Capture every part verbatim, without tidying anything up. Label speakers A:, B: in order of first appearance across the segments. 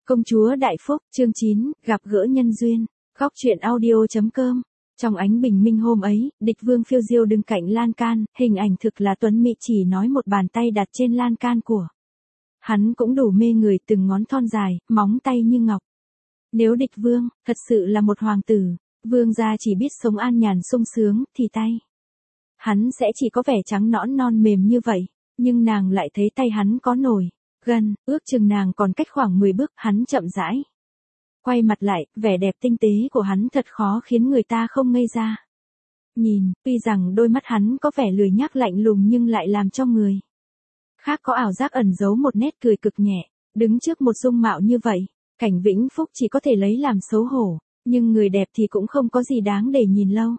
A: Công chúa Đại Phúc, chương chín, gặp gỡ nhân duyên, góc truyện audio.com. Trong ánh bình minh hôm ấy, địch vương phiêu diêu đứng cạnh lan can, hình ảnh thực là tuấn mỹ chỉ nói một bàn tay đặt trên lan can của. Hắn cũng đủ mê người, từng ngón thon dài, móng tay như ngọc. Nếu địch vương, thật sự là một hoàng tử, vương gia chỉ biết sống an nhàn sung sướng, thì tay hắn sẽ chỉ có vẻ trắng nõn non mềm như vậy, nhưng nàng lại thấy tay hắn có nổi gần, ước chừng nàng còn cách khoảng mười bước, hắn chậm rãi quay mặt lại, vẻ đẹp tinh tế của hắn thật khó khiến người ta không ngây ra. Nhìn, tuy rằng đôi mắt hắn có vẻ lười nhác lạnh lùng nhưng lại làm cho người khác có ảo giác ẩn giấu một nét cười cực nhẹ. Đứng trước một dung mạo như vậy, Cảnh Vĩnh Phúc chỉ có thể lấy làm xấu hổ, nhưng người đẹp thì cũng không có gì đáng để nhìn lâu.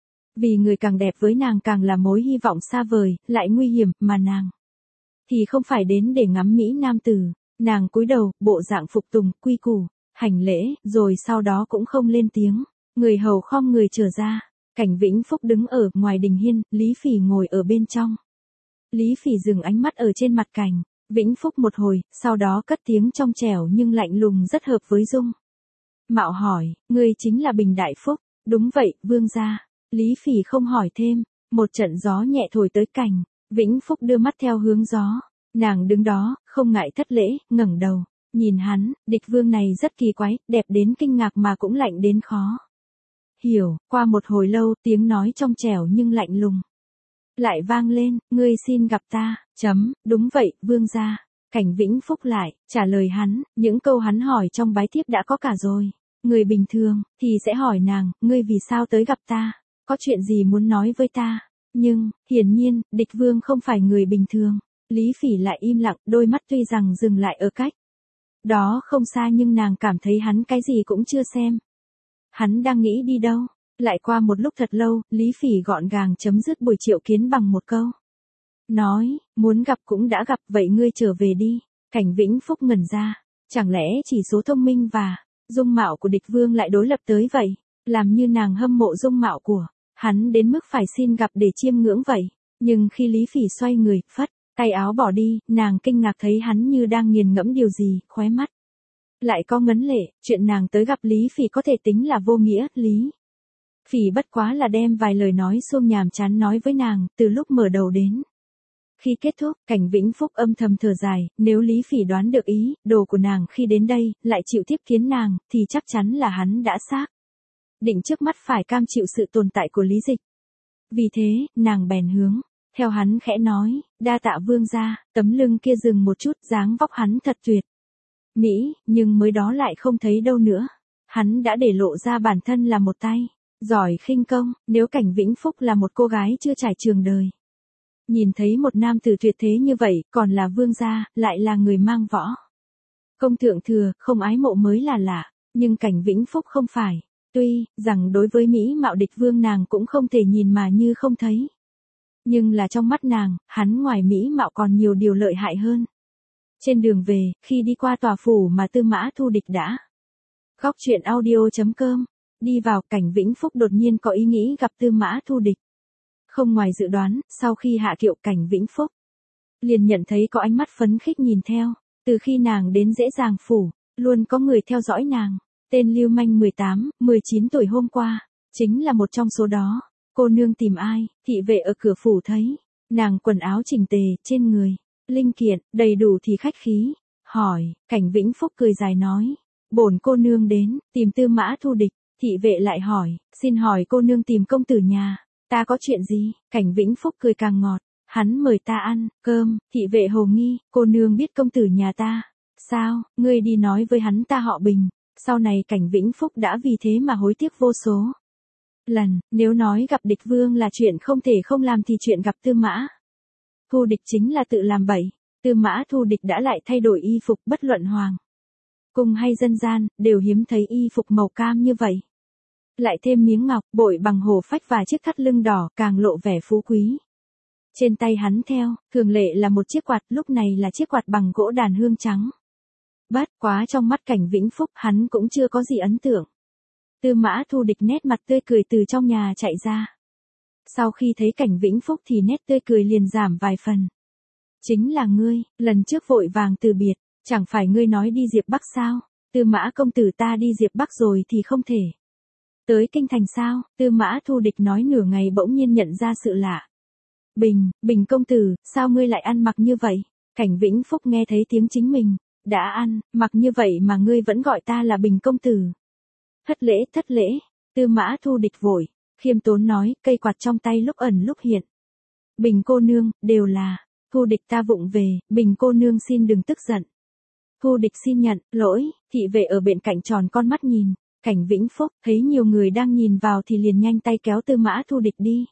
A: Vì người càng đẹp với nàng càng là mối hy vọng xa vời, lại nguy hiểm, mà nàng thì không phải đến để ngắm mỹ nam tử. Nàng cúi đầu, bộ dạng phục tùng, quy củ, hành lễ, rồi sau đó cũng không lên tiếng. Người hầu khom người trở ra. Cảnh Vĩnh Phúc đứng ở ngoài đình hiên, Lý Phỉ ngồi ở bên trong. Lý Phỉ dừng ánh mắt ở trên mặt Cảnh Vĩnh Phúc một hồi, sau đó cất tiếng trong trẻo nhưng lạnh lùng rất hợp với dung mạo hỏi, ngươi chính là Bình Đại Phúc? Đúng vậy, vương gia. Lý Phỉ không hỏi thêm. Một trận gió nhẹ thổi tới, Cảnh Vĩnh Phúc đưa mắt theo hướng gió. Nàng đứng đó, không ngại thất lễ, ngẩng đầu nhìn hắn. Địch vương này rất kỳ quái, đẹp đến kinh ngạc mà cũng lạnh đến khó hiểu. Qua một hồi lâu, tiếng nói trong trẻo nhưng lạnh lùng lại vang lên, ngươi xin gặp ta. Chấm, đúng vậy, vương gia. Cảnh Vĩnh Phúc lại trả lời hắn, những câu hắn hỏi trong bái thiếp đã có cả rồi. Người bình thường thì sẽ hỏi nàng, ngươi vì sao tới gặp ta, có chuyện gì muốn nói với ta. Nhưng hiển nhiên, địch vương không phải người bình thường. Lý Phỉ lại im lặng, đôi mắt tuy rằng dừng lại ở cách đó không xa nhưng nàng cảm thấy hắn cái gì cũng chưa xem. Hắn đang nghĩ đi đâu? Lại qua một lúc thật lâu, Lý Phỉ gọn gàng chấm dứt buổi triệu kiến bằng một câu nói, muốn gặp cũng đã gặp, vậy ngươi trở về đi. Cảnh Vĩnh Phúc ngẩn ra, chẳng lẽ chỉ số thông minh và dung mạo của địch vương lại đối lập tới vậy, làm như nàng hâm mộ dung mạo của hắn đến mức phải xin gặp để chiêm ngưỡng vậy. Nhưng khi Lý Phỉ xoay người, phất tay áo bỏ đi, nàng kinh ngạc thấy hắn như đang nghiền ngẫm điều gì, khóe mắt lại có ngấn lệ. Chuyện nàng tới gặp Lý Phỉ có thể tính là vô nghĩa. Lý Phỉ bất quá là đem vài lời nói suông nhàm chán nói với nàng, từ lúc mở đầu đến khi kết thúc. Cảnh Vĩnh Phúc âm thầm thở dài, nếu Lý Phỉ đoán được ý đồ của nàng khi đến đây, lại chịu tiếp kiến nàng, thì chắc chắn là hắn đã xác định trước mắt phải cam chịu sự tồn tại của Lý Dịch. Vì thế, nàng bèn hướng theo hắn khẽ nói, đa tạ vương gia. Tấm lưng kia dừng một chút, dáng vóc hắn thật tuyệt mỹ, nhưng mới đó lại không thấy đâu nữa. Hắn đã để lộ ra bản thân là một tay giỏi khinh công. Nếu Cảnh Vĩnh Phúc là một cô gái chưa trải trường đời, nhìn thấy một nam tử tuyệt thế như vậy, còn là vương gia, lại là người mang võ công thượng thừa, không ái mộ mới là lạ. Nhưng Cảnh Vĩnh Phúc không phải. Tuy rằng đối với mỹ mạo địch vương nàng cũng không thể nhìn mà như không thấy, nhưng là trong mắt nàng, hắn ngoài mỹ mạo còn nhiều điều lợi hại hơn. Trên đường về, khi đi qua tòa phủ mà Tư Mã Thu Địch đã góc truyện audio.com đi vào, Cảnh Vĩnh Phúc đột nhiên có ý nghĩ gặp Tư Mã Thu Địch. Không ngoài dự đoán, sau khi hạ kiệu, Cảnh Vĩnh Phúc liền nhận thấy có ánh mắt phấn khích nhìn theo. Từ khi nàng đến Dễ Dàng phủ, luôn có người theo dõi nàng. Tên lưu manh mười tám, mười chín tuổi hôm qua chính là một trong số đó. Cô nương tìm ai? Thị vệ ở cửa phủ thấy nàng quần áo chỉnh tề, trên người linh kiện đầy đủ thì khách khí hỏi. Cảnh Vĩnh Phúc cười dài nói, bổn cô nương đến tìm Tư Mã Thu Địch. Thị vệ lại hỏi, xin hỏi cô nương tìm công tử nhà ta có chuyện gì? Cảnh Vĩnh Phúc cười càng ngọt, hắn mời ta ăn cơm. Thị vệ hồ nghi, cô nương biết công tử nhà ta sao? Ngươi đi nói với hắn ta họ Bình. Sau này Cảnh Vĩnh Phúc đã vì thế mà hối tiếc vô số lần. Nếu nói gặp địch vương là chuyện không thể không làm thì chuyện gặp Tư Mã Thu Địch chính là tự làm bậy. Tư Mã Thu Địch đã lại thay đổi y phục, bất luận hoàng cung hay dân gian, đều hiếm thấy y phục màu cam như vậy. Lại thêm miếng ngọc, bội bằng hổ phách và chiếc thắt lưng đỏ, càng lộ vẻ phú quý. Trên tay hắn theo, thường lệ là một chiếc quạt, lúc này là chiếc quạt bằng gỗ đàn hương trắng. Bất quá trong mắt Cảnh Vĩnh Phúc, hắn cũng chưa có gì ấn tượng. Tư Mã Thu Địch nét mặt tươi cười từ trong nhà chạy ra. Sau khi thấy Cảnh Vĩnh Phúc thì nét tươi cười liền giảm vài phần. Chính là ngươi, lần trước vội vàng từ biệt, chẳng phải ngươi nói đi Diệp Bắc sao? Tư Mã công tử ta đi Diệp Bắc rồi thì không thể. Tới kinh thành sao? Tư Mã Thu Địch nói nửa ngày bỗng nhiên nhận ra sự lạ. Bình, Bình công tử, sao ngươi lại ăn mặc như vậy? Cảnh Vĩnh Phúc nghe thấy tiếng chính mình. Đã ăn, mặc như vậy mà ngươi vẫn gọi ta là Bình công tử. Thất lễ, thất lễ. Tư Mã Thu Địch vội, khiêm tốn nói, cây quạt trong tay lúc ẩn lúc hiện. Bình cô nương, đều là. Thu Địch ta vụng về, Bình cô nương xin đừng tức giận. Thu Địch xin nhận, lỗi. Thị vệ ở bên cạnh tròn con mắt nhìn. Cảnh Vĩnh Phúc thấy nhiều người đang nhìn vào thì liền nhanh tay kéo Tư Mã Thu Địch đi.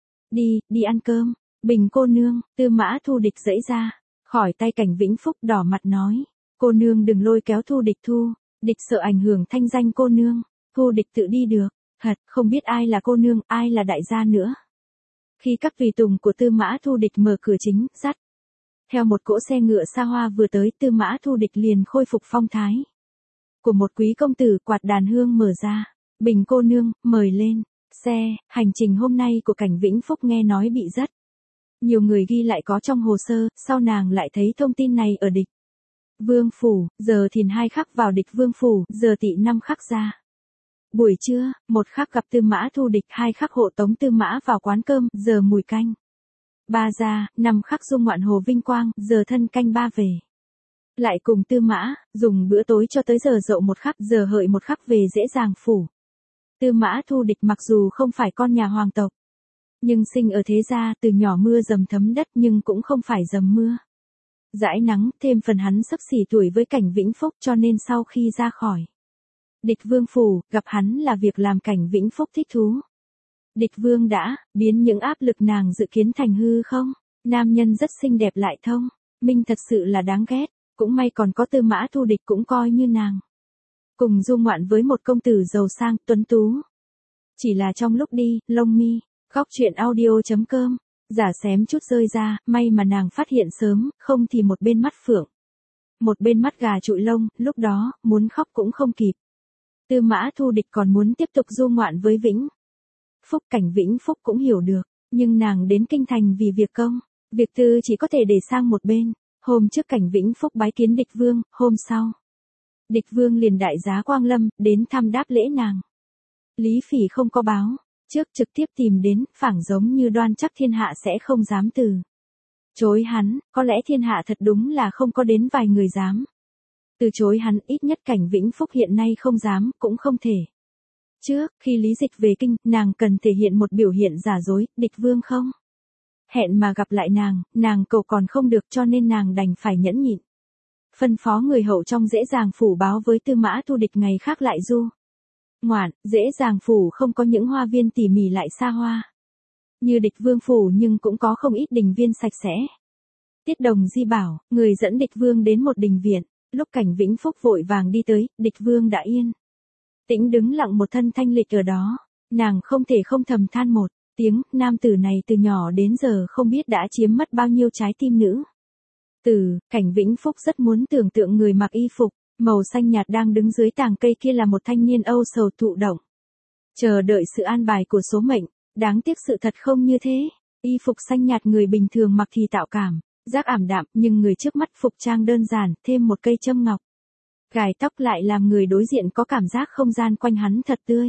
A: Đi, đi ăn cơm. Bình cô nương, Tư Mã Thu Địch giãy ra, khỏi tay Cảnh Vĩnh Phúc đỏ mặt nói. Cô nương đừng lôi kéo Thu Địch Thu, Địch sợ ảnh hưởng thanh danh cô nương. Thu Địch tự đi được, thật, không biết ai là cô nương, ai là đại gia nữa. Khi các tùy tùng của Tư Mã Thu Địch mở cửa chính, dắt theo một cỗ xe ngựa xa hoa vừa tới, Tư Mã Thu Địch liền khôi phục phong thái của một quý công tử. Quạt đàn hương mở ra, Bình cô nương, mời lên xe. Hành trình hôm nay của Cảnh Vĩnh Phúc nghe nói bị dắt nhiều người ghi lại có trong hồ sơ, sau nàng lại thấy thông tin này ở Địch Vương phủ, giờ thìn hai khắc vào Địch Vương phủ, giờ tỵ năm khắc ra. Buổi trưa, một khắc gặp Tư Mã Thu Địch, hai khắc hộ tống Tư Mã vào quán cơm, giờ mùi canh ba ra, năm khắc dung ngoạn hồ vinh quang, giờ thân canh ba về. Lại cùng Tư Mã, dùng bữa tối cho tới giờ dậu một khắc, giờ hợi một khắc về dễ dàng phủ. Tư Mã Thu Địch mặc dù không phải con nhà hoàng tộc, nhưng sinh ở thế gia, từ nhỏ mưa dầm thấm đất nhưng cũng không phải dầm mưa dãi nắng, thêm phần hắn xấp xỉ tuổi với Cảnh Vĩnh Phúc cho nên sau khi ra khỏi Địch Vương phủ, gặp hắn là việc làm Cảnh Vĩnh Phúc thích thú. Địch Vương đã biến những áp lực nàng dự kiến thành hư không? Nam nhân rất xinh đẹp lại thông minh, thật sự là đáng ghét, cũng may còn có Tư Mã Thu Địch cũng coi như nàng cùng du ngoạn với một công tử giàu sang, tuấn tú. Chỉ là trong lúc đi, lông mi, góc truyện audio chấm com, giả xém chút rơi ra, may mà nàng phát hiện sớm, không thì một bên mắt phượng, một bên mắt gà trụi lông, lúc đó, muốn khóc cũng không kịp. Tư Mã Thu Địch còn muốn tiếp tục du ngoạn với Vĩnh Phúc. Cảnh Vĩnh Phúc cũng hiểu được, nhưng nàng đến kinh thành vì việc công, việc tư chỉ có thể để sang một bên. Hôm trước Cảnh Vĩnh Phúc bái kiến Địch Vương, hôm sau Địch Vương liền đại giá quang lâm, đến thăm đáp lễ nàng. Lý Phỉ không có báo, trước trực tiếp tìm đến, phảng giống như đoan chắc thiên hạ sẽ không dám từ chối hắn, có lẽ thiên hạ thật đúng là không có đến vài người dám từ chối hắn, ít nhất Cảnh Vĩnh Phúc hiện nay không dám, cũng không thể. Trước, khi Lý Dịch về kinh, nàng cần thể hiện một biểu hiện giả dối, Địch Vương không hẹn mà gặp lại nàng, nàng cầu còn không được cho nên nàng đành phải nhẫn nhịn. Phân phó người hậu trong dễ dàng phủ báo với Tư Mã Thu Địch ngày khác lại du ngoạn. Dễ dàng phủ không có những hoa viên tỉ mỉ lại xa hoa như Địch Vương phủ, nhưng cũng có không ít đình viên sạch sẽ. Tiết Đồng Di bảo, người dẫn Địch Vương đến một đình viện, lúc Cảnh Vĩnh Phúc vội vàng đi tới, Địch Vương đã yên tĩnh đứng lặng một thân thanh lịch ở đó. Nàng không thể không thầm than một tiếng, nam tử này từ nhỏ đến giờ không biết đã chiếm mất bao nhiêu trái tim nữ tử. Cảnh Vĩnh Phúc rất muốn tưởng tượng người mặc y phục màu xanh nhạt đang đứng dưới tàng cây kia là một thanh niên âu sầu thụ động, chờ đợi sự an bài của số mệnh. Đáng tiếc sự thật không như thế. Y phục xanh nhạt người bình thường mặc thì tạo cảm giác ảm đạm, nhưng người trước mắt phục trang đơn giản, thêm một cây châm ngọc gài tóc lại làm người đối diện có cảm giác không gian quanh hắn thật tươi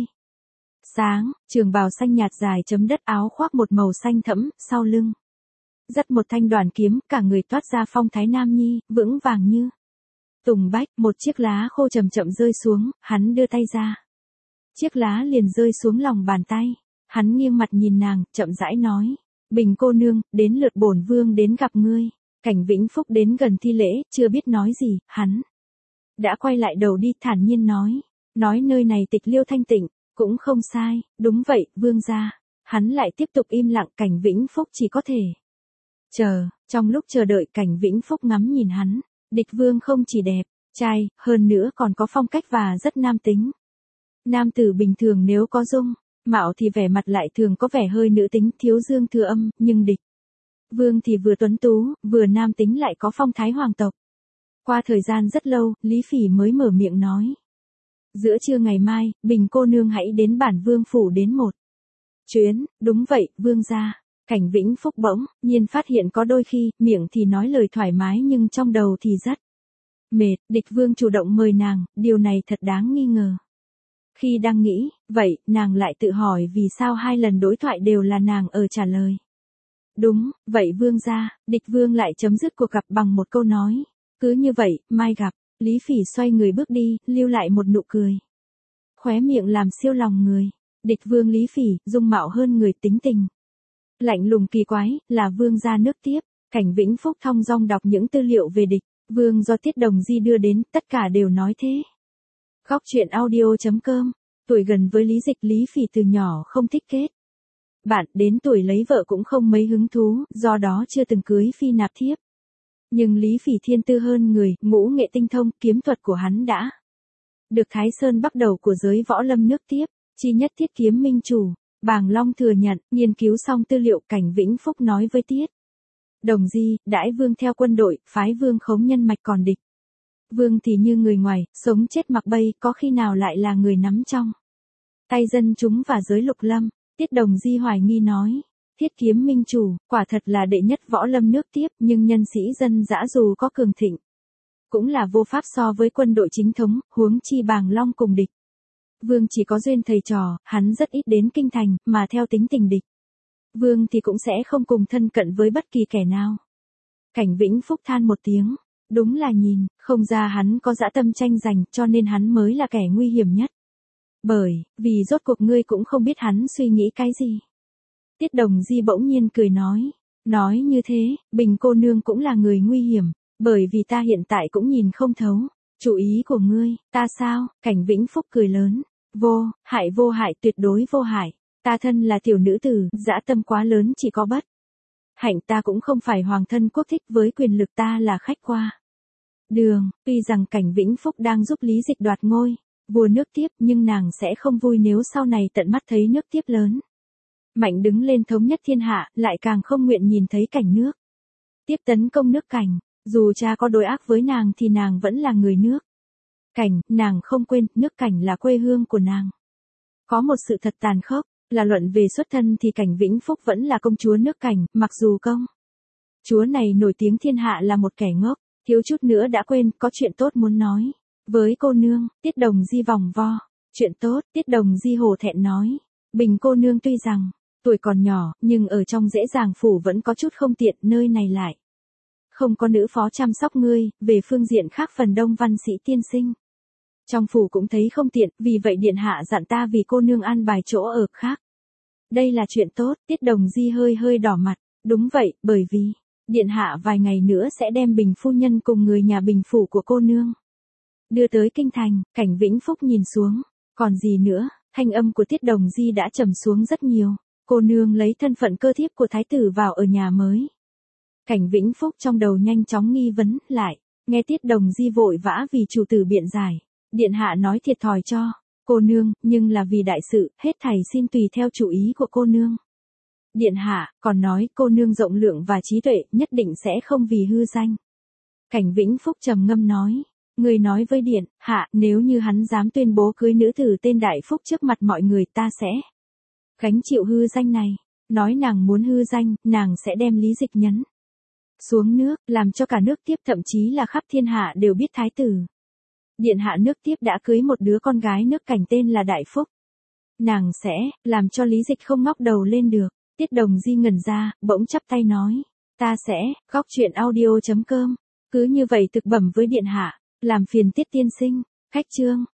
A: sáng. Trường bào xanh nhạt dài chấm đất, áo khoác một màu xanh thẫm, sau lưng dắt một thanh đoàn kiếm, cả người toát ra phong thái nam nhi, vững vàng như tùng bách. Một chiếc lá khô chậm chậm rơi xuống, hắn đưa tay ra, chiếc lá liền rơi xuống lòng bàn tay. Hắn nghiêng mặt nhìn nàng, chậm rãi nói, Bình cô nương, đến lượt bổn vương đến gặp ngươi. Cảnh Vĩnh Phúc đến gần thi lễ, chưa biết nói gì, hắn đã quay lại đầu đi, thản nhiên nói, nói nơi này tịch liêu thanh tịnh, cũng không sai. Đúng vậy, vương gia. Hắn lại tiếp tục im lặng. Cảnh Vĩnh Phúc chỉ có thể chờ. Trong lúc chờ đợi, Cảnh Vĩnh Phúc ngắm nhìn hắn. Địch Vương không chỉ đẹp trai, hơn nữa còn có phong cách và rất nam tính. Nam tử bình thường nếu có dung mạo thì vẻ mặt lại thường có vẻ hơi nữ tính, thiếu dương thừa âm, nhưng Địch Vương thì vừa tuấn tú, vừa nam tính lại có phong thái hoàng tộc. Qua thời gian rất lâu, Lý Phỉ mới mở miệng nói, giữa trưa ngày mai, Bình cô nương hãy đến bản vương phủ đến một chuyến. Đúng vậy, vương gia. Cảnh Vĩnh Phúc bỗng nhiên phát hiện có đôi khi, miệng thì nói lời thoải mái nhưng trong đầu thì rất Mệt, địch vương chủ động mời nàng, điều này thật đáng nghi ngờ. Khi đang nghĩ, vậy, nàng lại tự hỏi vì sao hai lần đối thoại đều là nàng ở trả lời. Đúng, vậy vương gia, địch vương lại chấm dứt cuộc gặp bằng một câu nói. Cứ như vậy, mai gặp, Lý Phỉ xoay người bước đi, lưu lại một nụ cười. Khóe miệng làm siêu lòng người. Địch vương Lý Phỉ, dung mạo hơn người tính tình. Lạnh lùng kỳ quái, là vương gia nước tiếp. Cảnh Vĩnh Phúc thong dong đọc những tư liệu về địch, vương do Tiết Đồng Di đưa đến, tất cả đều nói thế. Góc truyện audio chấm com, tuổi gần với Lý Dịch, Lý Phỉ từ nhỏ không thích kết bạn, đến tuổi lấy vợ cũng không mấy hứng thú, do đó chưa từng cưới phi nạp thiếp. Nhưng Lý Phỉ thiên tư hơn người, ngũ nghệ tinh thông, kiếm thuật của hắn đã được Thái Sơn bắt đầu của giới võ lâm nước tiếp, chi nhất Thiết Kiếm minh chủ. Bàng Long thừa nhận, nghiên cứu xong tư liệu, Cảnh Vĩnh Phúc nói với Tiết Đồng Di, đãi vương theo quân đội, phái vương khống nhân mạch còn địch. Vương thì như người ngoài, sống chết mặc bay, có khi nào lại là người nắm trong tay dân chúng và giới lục lâm. Tiết Đồng Di hoài nghi nói, Thiết Kiếm minh chủ, quả thật là đệ nhất võ lâm nước tiếp, nhưng nhân sĩ dân dã dù có cường thịnh, cũng là vô pháp so với quân đội chính thống, huống chi Bàng Long cùng địch. Vương chỉ có duyên thầy trò, hắn rất ít đến kinh thành, mà theo tính tình địch. Vương thì cũng sẽ không cùng thân cận với bất kỳ kẻ nào. Cảnh Vĩnh Phúc than một tiếng, đúng là nhìn, không ra hắn có dã tâm tranh giành, cho nên hắn mới là kẻ nguy hiểm nhất. Bởi, vì rốt cuộc ngươi cũng không biết hắn suy nghĩ cái gì. Tiết Đồng Di bỗng nhiên cười nói, nói như thế, Bình cô nương cũng là người nguy hiểm, bởi vì ta hiện tại cũng nhìn không thấu. Chủ ý của ngươi, ta sao? Cảnh Vĩnh Phúc cười lớn, vô, hại vô hại, tuyệt đối vô hại. Ta thân là tiểu nữ tử, dã tâm quá lớn chỉ có bất hạnh, ta cũng không phải hoàng thân quốc thích, với quyền lực ta là khách qua đường. Tuy rằng Cảnh Vĩnh Phúc đang giúp Lý Dịch đoạt ngôi vua nước tiếp, nhưng nàng sẽ không vui nếu sau này tận mắt thấy nước tiếp lớn mạnh đứng lên thống nhất thiên hạ, lại càng không nguyện nhìn thấy cảnh nước tiếp tấn công nước Cảnh. Dù cha có đối ác với nàng thì nàng vẫn là người nước Cảnh, nàng không quên, nước Cảnh là quê hương của nàng. Có một sự thật tàn khốc, là luận về xuất thân thì Cảnh Vĩnh Phúc vẫn là công chúa nước Cảnh, mặc dù công chúa này nổi tiếng thiên hạ là một kẻ ngốc, thiếu chút nữa đã quên, có chuyện tốt muốn nói với cô nương. Tiết Đồng Di vòng vo, chuyện tốt. Tiết Đồng Di hổ thẹn nói, Bình cô nương tuy rằng tuổi còn nhỏ, nhưng ở trong dễ dàng phủ vẫn có chút không tiện, nơi này lại không có nữ phó chăm sóc ngươi, về phương diện khác phần đông văn sĩ tiên sinh trong phủ cũng thấy không tiện, vì vậy điện hạ dặn ta vì cô nương an bài chỗ ở khác. Đây là chuyện tốt. Tiết Đồng Di hơi hơi đỏ mặt, đúng vậy, bởi vì điện hạ vài ngày nữa sẽ đem Bình phu nhân cùng người nhà Bình phủ của cô nương đưa tới kinh thành. Cảnh Vĩnh Phúc nhìn xuống, còn gì nữa? Thanh âm của Tiết Đồng Di đã trầm xuống rất nhiều. Cô nương lấy thân phận cơ thiếp của thái tử vào ở nhà mới. Cảnh Vĩnh Phúc trong đầu nhanh chóng nghi vấn lại, nghe Tiết Đồng Di vội vã vì chủ tử biện giải, điện hạ nói thiệt thòi cho cô nương, nhưng là vì đại sự, hết thảy xin tùy theo chủ ý của cô nương. Điện hạ còn nói cô nương rộng lượng và trí tuệ, nhất định sẽ không vì hư danh. Cảnh Vĩnh Phúc trầm ngâm nói, người nói với điện hạ, nếu như hắn dám tuyên bố cưới nữ tử tên Đại Phúc trước mặt mọi người, ta sẽ gánh chịu hư danh này. Nói nàng muốn hư danh, nàng sẽ đem Lý Dịch nhấn xuống nước, làm cho cả nước tiếp, thậm chí là khắp thiên hạ đều biết thái tử điện hạ nước tiếp đã cưới một đứa con gái nước Cảnh tên là Đại Phúc. Nàng sẽ làm cho Lý Dịch không ngóc đầu lên được. Tiết Đồng Di ngẩn ra, bỗng chắp tay nói, ta sẽ góc truyện audio chấm com cứ như vậy thực bẩm với điện hạ, làm phiền Tiết tiên sinh. Khách chương